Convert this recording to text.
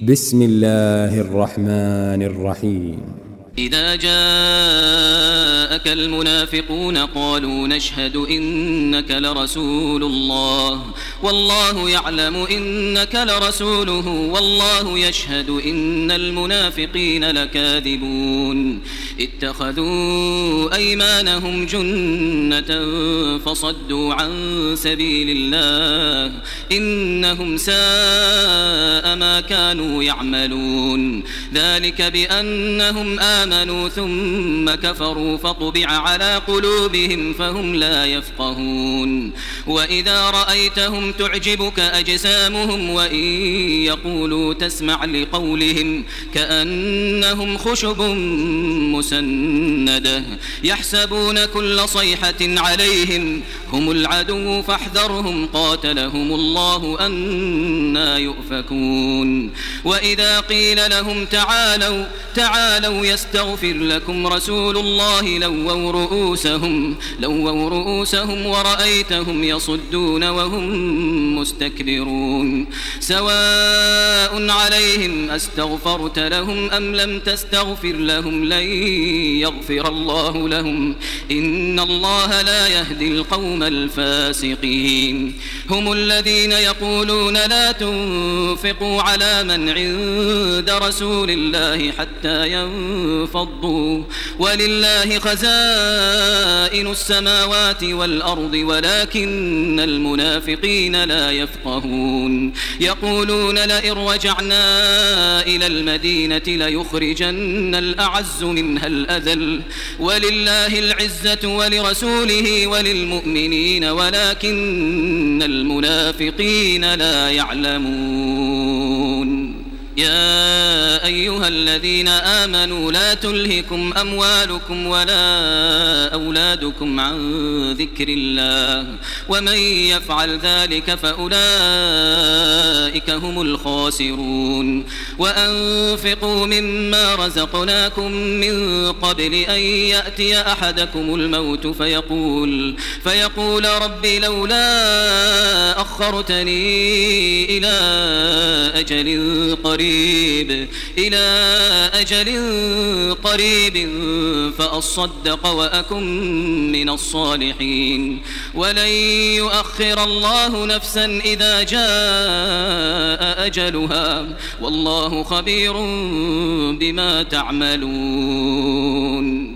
بسم الله الرحمن الرحيم. إذا جاءك المنافقون قالوا نشهد إنك لرسول الله والله يعلم إنك لرسوله والله يشهد إن المنافقين لكاذبون اتخذوا أيمانهم جنة فصدوا عن سبيل الله إنهم ساء ما كانوا يعملون ذلك بأنهم آمنوا ثم كفروا فطبع على قلوبهم فهم لا يفقهون وإذا رأيتهم تعجبك أجسامهم وإن يقولوا تسمع لقولهم كأنهم خشب مسندة يحسبون كل صيحة عليهم هم العدو فاحذرهم قاتلهم الله أنى يؤفكون وإذا قيل لهم تعالوا يستغفر لكم رسول الله لووا رؤوسهم ورأيتهم يصدون وهم مستكبرون سواء عليهم أستغفرت لهم أم لم تستغفر لهم لن يغفر الله لهم إن الله لا يهدي القوم الفاسقين هم الذين يقولون لا تنفقوا على من عند رسول الله حتى ينفضوا ولله خزائن السماوات والأرض ولكن المنافقين لا يفقهون يقولون لئن رجعنا إلى المدينة ليخرجن الأعز منها الأذل ولله العزة ولرسوله وللمؤمنين ولكن المنافقين لا يعلمون يا أيها الذين آمنوا لا تلهكم أموالكم ولا أولادكم عن ذكر الله ومن يفعل ذلك فأولئك هم الخاسرون وأنفقوا مما رزقناكم من قبل أن يأتي أحدكم الموت فيقول رب لولا أخرتني إلى أجل قريب فأصدق وأكن من الصالحين ولن يؤخر الله نفسا إذا جاء أجلها والله خبير بما تعملون.